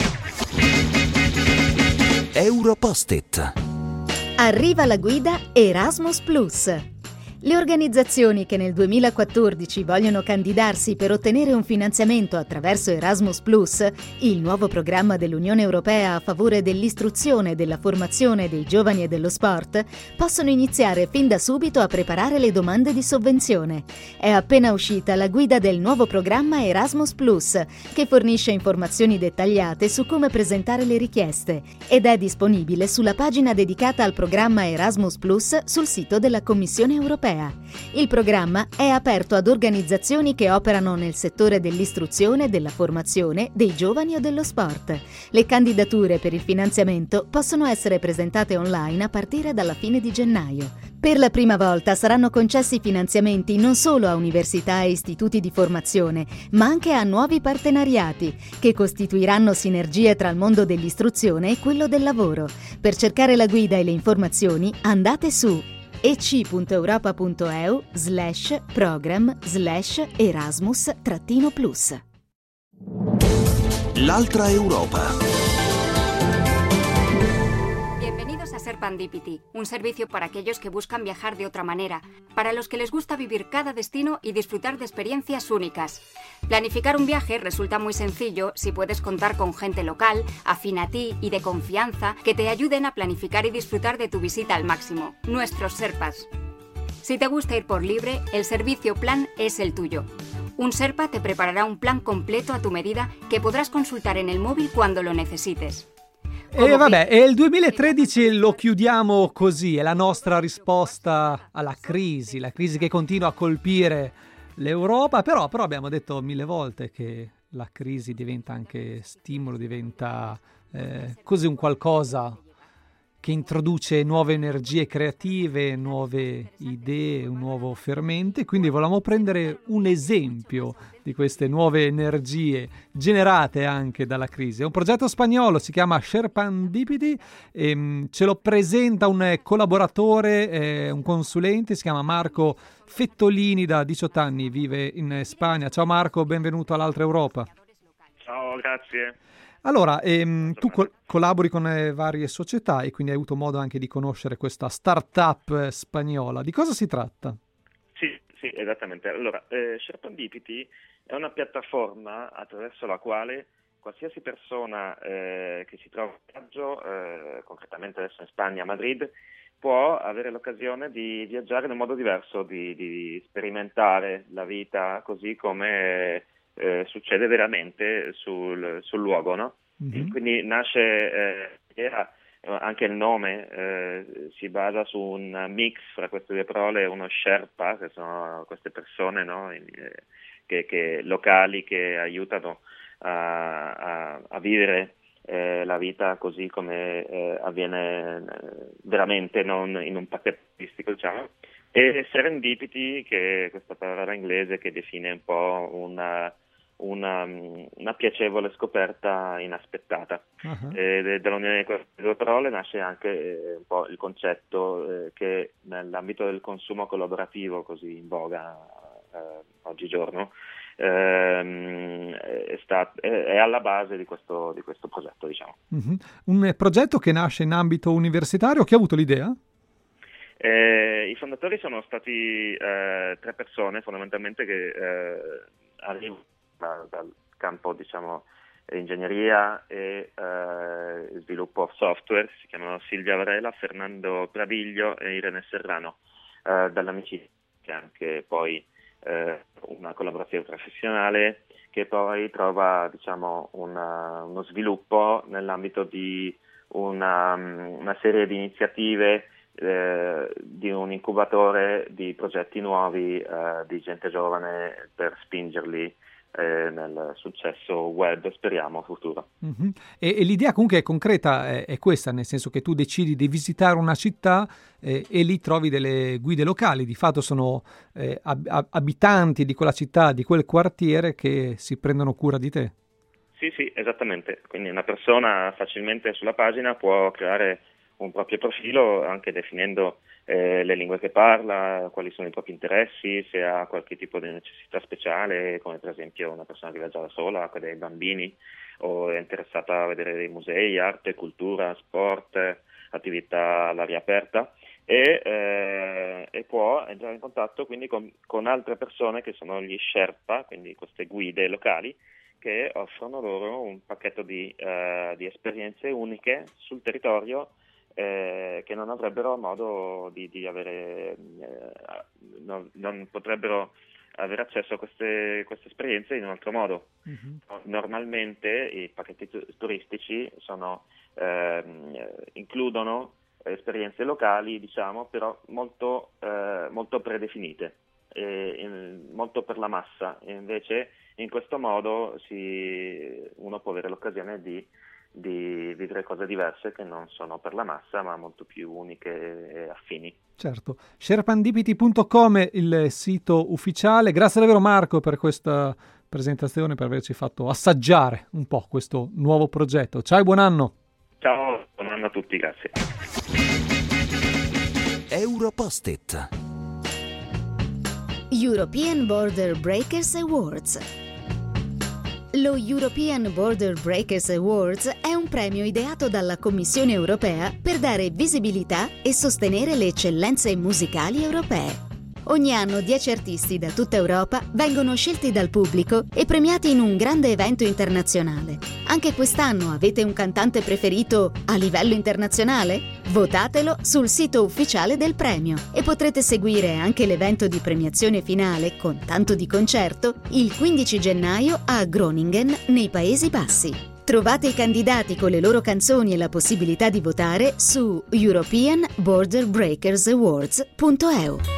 Euro Post-it.
Arriva la guida Erasmus Plus. Le organizzazioni che nel duemilaquattordici vogliono candidarsi per ottenere un finanziamento attraverso Erasmus Plus, il nuovo programma dell'Unione Europea a favore dell'istruzione e della formazione dei giovani e dello sport, possono iniziare fin da subito a preparare le domande di sovvenzione. È appena uscita la guida del nuovo programma Erasmus Plus, che fornisce informazioni dettagliate su come presentare le richieste ed è disponibile sulla pagina dedicata al programma Erasmus Plus sul sito della Commissione Europea. Il programma è aperto ad organizzazioni che operano nel settore dell'istruzione, della formazione, dei giovani o dello sport. Le candidature per il finanziamento possono essere presentate online a partire dalla fine di gennaio. Per la prima volta saranno concessi finanziamenti non solo a università e istituti di formazione, ma anche a nuovi partenariati, che costituiranno sinergie tra il mondo dell'istruzione e quello del lavoro. Per cercare la guida e le informazioni andate su ec.europa.eu slash program slash Erasmus trattino plus.
L'altra Europa.
Bienvenidos a Serendipity, un servicio para aquellos que buscan viajar de otra manera, para los que les gusta vivir cada destino y disfrutar de experiencias únicas. Planificar un viaje resulta muy sencillo si puedes contar con gente local, afín a ti y de confianza que te ayuden a planificar y disfrutar de tu visita al máximo, nuestros Sherpas. Si te gusta ir por libre, el servicio Plan es el tuyo. Un Sherpa te preparará un plan completo a tu medida que podrás consultar en el móvil cuando lo necesites.
E vabbè, e il duemilatredici lo chiudiamo così, è la nostra risposta alla crisi, la crisi che continua a colpire l'Europa, però, però abbiamo detto mille volte che la crisi diventa anche stimolo, diventa eh, così un qualcosa che introduce nuove energie creative, nuove idee, un nuovo fermento, quindi volevamo prendere un esempio di queste nuove energie generate anche dalla crisi. È un progetto spagnolo, si chiama Serendipity, e ce lo presenta un collaboratore, eh, un consulente, si chiama Marco Fettolini, da diciotto anni, vive in Spagna. Ciao Marco, benvenuto all'altra Europa.
Ciao, grazie.
Allora, ehm, tu col- collabori con eh, varie società e quindi hai avuto modo anche di conoscere questa startup eh, spagnola. Di cosa si tratta?
Sì, sì, esattamente. Allora, eh, Serendipity è una piattaforma attraverso la quale qualsiasi persona eh, che si trova in viaggio, eh, concretamente adesso in Spagna, a Madrid, può avere l'occasione di viaggiare in un modo diverso, di, di sperimentare la vita così come eh, succede veramente sul, sul luogo, no? Mm-hmm. Quindi nasce, eh, era, anche il nome eh, si basa su un mix fra queste due parole, uno Sherpa, che sono queste persone, no? In, eh, che, che, locali che aiutano a, a, a vivere eh, la vita così come eh, avviene eh, veramente, non in un pacchetto turistico, diciamo. E Serendipity, che è questa parola inglese che define un po' una Una, una piacevole scoperta inaspettata. Uh-huh. E dall'unione di queste due parole nasce anche eh, un po' il concetto eh, che nell'ambito del consumo collaborativo, così in voga eh, oggigiorno, ehm, è, stat- è, è alla base di questo, di questo progetto, diciamo.
Uh-huh. Un progetto che nasce in ambito universitario. Chi ha avuto l'idea?
Eh, I fondatori sono stati eh, tre persone fondamentalmente che eh, arrivano da, dal campo, diciamo, ingegneria e eh, sviluppo software. Si chiamano Silvia Varela, Fernando Pradiglio e Irene Serrano, eh, dall'amicizia, che anche poi eh, una collaborazione professionale che poi trova, diciamo, una, uno sviluppo nell'ambito di una, una serie di iniziative eh, di un incubatore di progetti nuovi eh, di gente giovane per spingerli eh, nel successo web, speriamo, futuro.
Mm-hmm. E, e l'idea comunque è concreta, è, è questa, nel senso che tu decidi di visitare una città eh, e lì trovi delle guide locali, di fatto sono eh, ab- abitanti di quella città, di quel quartiere che si prendono cura di te.
Sì, sì, esattamente. Quindi una persona facilmente sulla pagina può creare un proprio profilo, anche definendo eh, le lingue che parla, quali sono i propri interessi, se ha qualche tipo di necessità speciale, come per esempio una persona che viaggia da sola, con dei bambini, o è interessata a vedere dei musei, arte, cultura, sport, attività all'aria aperta, e, eh, e può entrare in contatto quindi con, con altre persone che sono gli Sherpa, quindi queste guide locali, che offrono loro un pacchetto di, uh, di esperienze uniche sul territorio eh, che non avrebbero modo di, di avere, eh, non, non potrebbero avere accesso a queste, queste esperienze in un altro modo. Mm-hmm. Normalmente i pacchetti turistici sono, eh, includono esperienze locali, diciamo, però molto, eh, molto predefinite, e, in, molto per la massa, e invece in questo modo si, uno può avere l'occasione di, di vivere cose diverse che non sono per la massa, ma molto più uniche e affini.
Certo. sherpandipiti punto com è il sito ufficiale. Grazie davvero Marco per questa presentazione, per averci fatto assaggiare un po' questo nuovo progetto. Ciao e buon anno.
Ciao, buon anno a tutti, grazie.
Europost-it.
European Border Breakers Awards. Lo European Border Breakers Awards è un premio ideato dalla Commissione europea per dare visibilità e sostenere le eccellenze musicali europee. Ogni anno dieci artisti da tutta Europa vengono scelti dal pubblico e premiati in un grande evento internazionale. Anche quest'anno avete un cantante preferito a livello internazionale? Votatelo sul sito ufficiale del premio e potrete seguire anche l'evento di premiazione finale con tanto di concerto il quindici gennaio a Groningen, nei Paesi Bassi. Trovate i candidati con le loro canzoni e la possibilità di votare su european border breakers awards punto e u.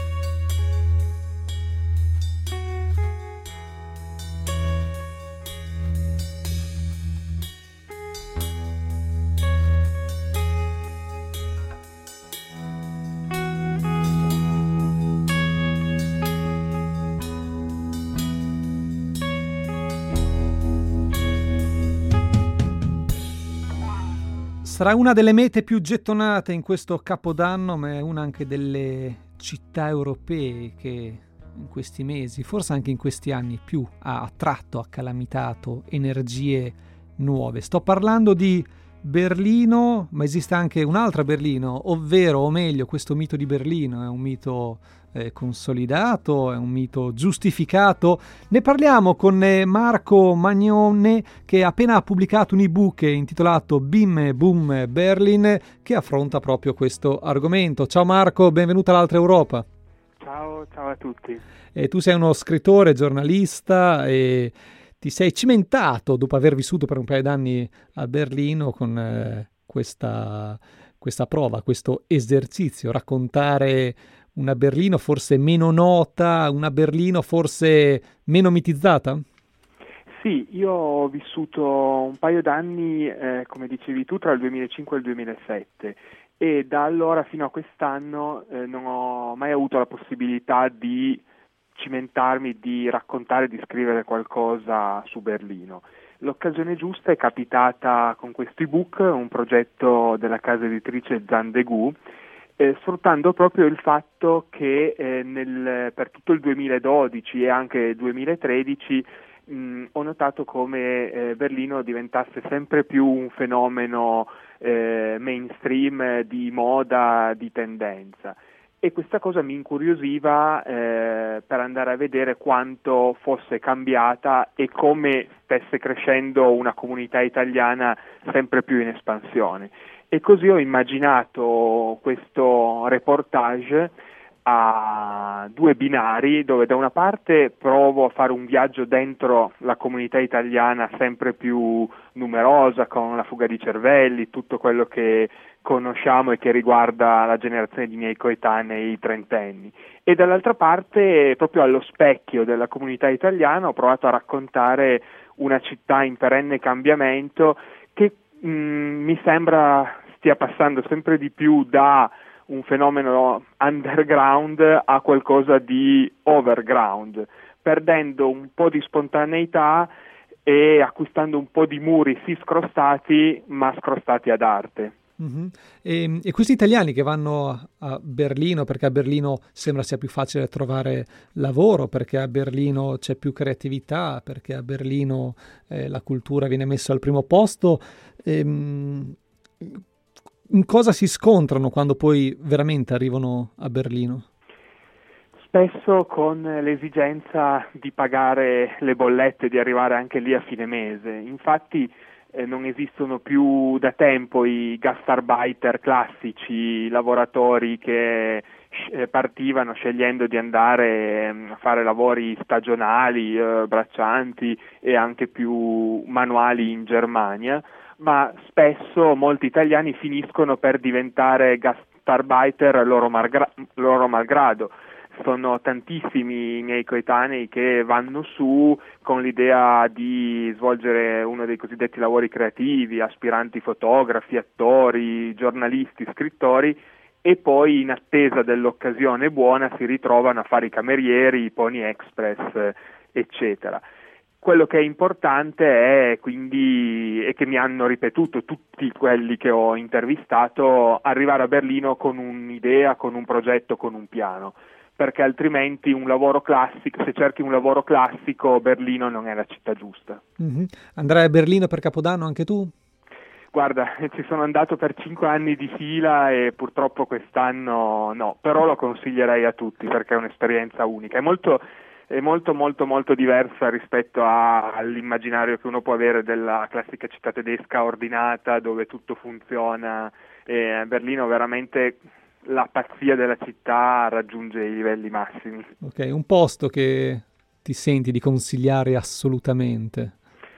Sarà una delle mete più gettonate in questo Capodanno, ma è una anche delle città europee che in questi mesi, forse anche in questi anni, più ha attratto, ha calamitato energie nuove. Sto parlando di Berlino, ma esiste anche un'altra Berlino, ovvero, o meglio, questo mito di Berlino è un mito eh, consolidato, è un mito giustificato. Ne parliamo con eh, Marco Magnone, che appena ha pubblicato un ebook intitolato Bim Boom Berlin, che affronta proprio questo argomento. Ciao Marco, benvenuto all'Altra Europa.
Ciao, ciao a tutti.
E tu sei uno scrittore, giornalista e ti sei cimentato dopo aver vissuto per un paio d'anni a Berlino con eh, questa, questa prova, questo esercizio, raccontare una Berlino forse meno nota, una Berlino forse meno mitizzata?
Sì, io ho vissuto un paio d'anni, eh, come dicevi tu, tra il duemilacinque e il duemilasette e da allora fino a quest'anno eh, non ho mai avuto la possibilità di cimentarmi, di raccontare, di scrivere qualcosa su Berlino. L'occasione giusta è capitata con questo ebook, un progetto della casa editrice Zandegu, eh, sfruttando proprio il fatto che eh, nel, per tutto il duemiladodici e anche il duemilatredici mh, ho notato come eh, Berlino diventasse sempre più un fenomeno eh, mainstream, di moda, di tendenza. E questa cosa mi incuriosiva eh, per andare a vedere quanto fosse cambiata e come stesse crescendo una comunità italiana sempre più in espansione. E così ho immaginato questo reportage a due binari, dove da una parte provo a fare un viaggio dentro la comunità italiana sempre più numerosa, con la fuga di cervelli, tutto quello che conosciamo e che riguarda la generazione di miei coetanei, i trentenni, e dall'altra parte, proprio allo specchio della comunità italiana, ho provato a raccontare una città in perenne cambiamento che mh, mi sembra stia passando sempre di più da un fenomeno underground a qualcosa di overground, perdendo un po' di spontaneità e acquistando un po' di muri sì scrostati, ma scrostati ad arte.
Mm-hmm. E, e questi italiani che vanno a, a Berlino, perché a Berlino sembra sia più facile trovare lavoro, perché a Berlino c'è più creatività, perché a Berlino eh, la cultura viene messa al primo posto, ehm, in cosa si scontrano quando poi veramente arrivano a Berlino?
Spesso con l'esigenza di pagare le bollette, di arrivare anche lì a fine mese. Infatti eh, non esistono più da tempo i gastarbeiter classici, i lavoratori che eh, partivano scegliendo di andare eh, a fare lavori stagionali, eh, braccianti e anche più manuali in Germania, ma spesso molti italiani finiscono per diventare gastarbeiter loro, malgra- loro malgrado. Sono tantissimi i miei coetanei che vanno su con l'idea di svolgere uno dei cosiddetti lavori creativi, aspiranti fotografi, attori, giornalisti, scrittori, e poi in attesa dell'occasione buona si ritrovano a fare i camerieri, i Pony Express, eccetera. Quello che è importante è quindi, e che mi hanno ripetuto tutti quelli che ho intervistato, arrivare a Berlino con un'idea, con un progetto, con un piano, perché altrimenti un lavoro classico, se cerchi un lavoro classico, Berlino non è la città giusta.
Mm-hmm. Andrai a Berlino per Capodanno anche tu?
Guarda, ci sono andato per cinque anni di fila e purtroppo quest'anno no, però lo consiglierei a tutti perché è un'esperienza unica. È molto è molto molto molto diversa rispetto a, all'immaginario che uno può avere della classica città tedesca ordinata dove tutto funziona. E a Berlino veramente la pazzia della città raggiunge i livelli massimi.
Ok, un posto che ti senti di consigliare assolutamente?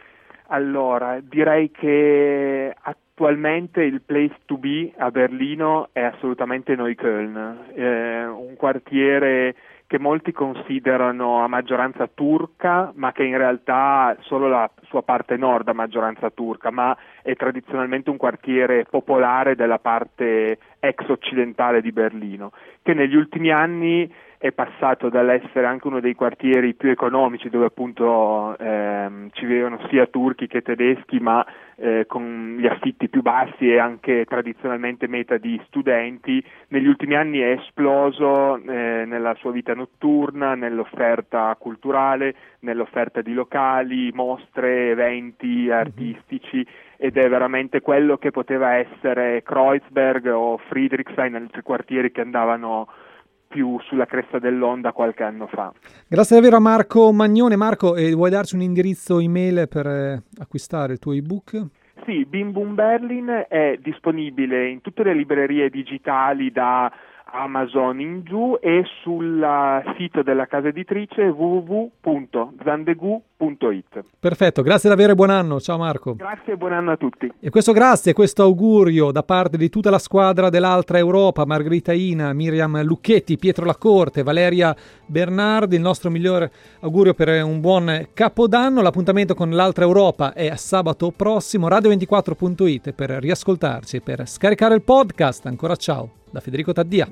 Allora, direi che attualmente il place to be a Berlino è assolutamente Neukölln, eh, un quartiere che molti considerano a maggioranza turca, ma che in realtà solo la sua parte nord ha maggioranza turca, ma è tradizionalmente un quartiere popolare della parte ex-occidentale di Berlino, che negli ultimi anni è passato dall'essere anche uno dei quartieri più economici, dove appunto ehm, ci vivono sia turchi che tedeschi, ma eh, con gli affitti più bassi e anche tradizionalmente meta di studenti. Negli ultimi anni è esploso eh, nella sua vita notturna, nell'offerta culturale, nell'offerta di locali, mostre, eventi artistici, ed è veramente quello che poteva essere Kreuzberg o Friedrichshain, altri quartieri che andavano più sulla cresta dell'onda qualche anno fa.
Grazie davvero a Marco Magnone. Marco, eh, vuoi darci un indirizzo email per eh, acquistare il tuo ebook?
Sì, Bim Boom Berlin è disponibile in tutte le librerie digitali da Amazon in giù e sul sito della casa editrice w w w punto zandegu punto it.
Perfetto, grazie davvero e buon anno. Ciao Marco.
Grazie e buon anno a tutti.
E questo grazie, questo augurio da parte di tutta la squadra dell'Altra Europa, Margherita Ina, Miriam Lucchetti, Pietro Lacorte, Valeria Bernardi, il nostro migliore augurio per un buon Capodanno. L'appuntamento con l'Altra Europa è a sabato prossimo, radio ventiquattro punto it per riascoltarci e per scaricare il podcast. Ancora ciao da Federico Taddia.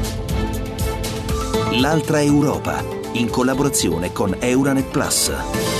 L'Altra Europa, in collaborazione con Euranet Plus.